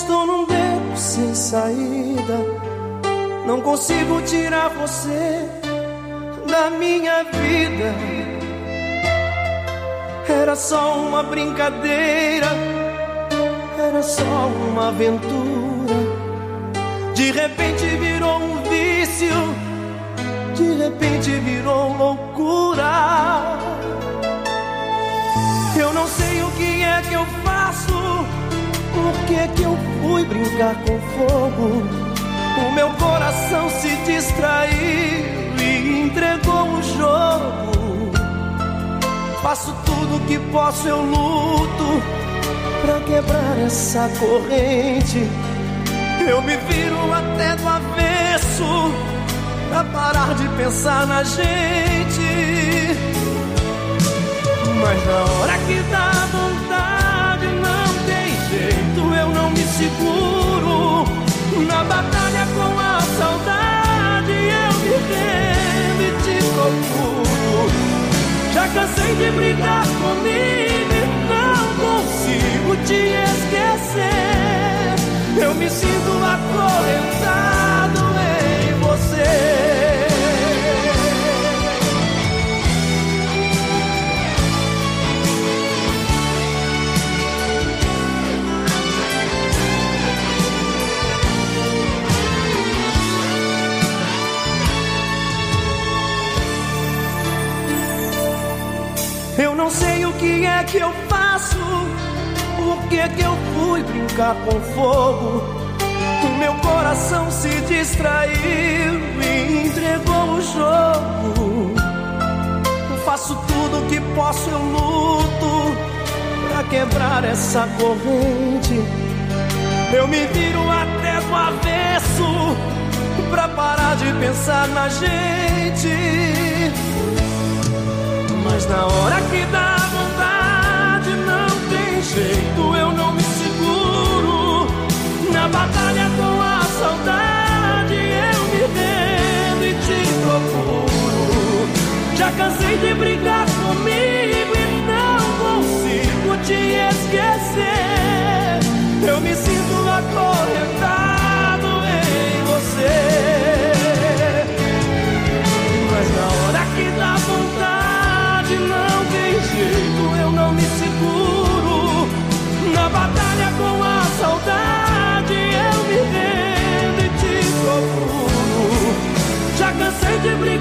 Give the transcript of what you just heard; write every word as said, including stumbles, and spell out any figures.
Estou num beco sem saída, não consigo tirar você da minha vida. Era só uma brincadeira, era só uma aventura. De repente virou um vício, de repente virou loucura. Eu não sei o que é que eu faço, por que é que eu fui brincar com fogo? O meu coração se distraiu e entregou o jogo. Faço tudo o que posso, eu luto pra quebrar essa corrente. Eu me viro até do avesso pra parar de pensar na gente. Mas na hora que dá vontade não tem jeito, eu não me seguro. Na batalha com a saudade eu me rendo e te procuro. Já cansei de brigar comigo e não consigo te esquecer. Eu me sinto acorrentado em você. Eu não sei o que é que eu faço, por que é que eu fui brincar com fogo? O meu coração se distraiu e entregou o jogo. Eu faço tudo o que posso, eu luto pra quebrar essa corrente. Eu me viro até do avesso pra parar de pensar na gente. Mas na hora que dá vontade não tem jeito, eu não me seguro. Na batalha com a saudade eu me rendo e te procuro. Já cansei de brigar comigo e não consigo te esquecer. Eu me sinto acorrentado em você. Mas na hora que dá vontade não tem jeito, eu não me seguro. Na batalha com a saudade eu me rendo e te procuro. Já cansei de brigar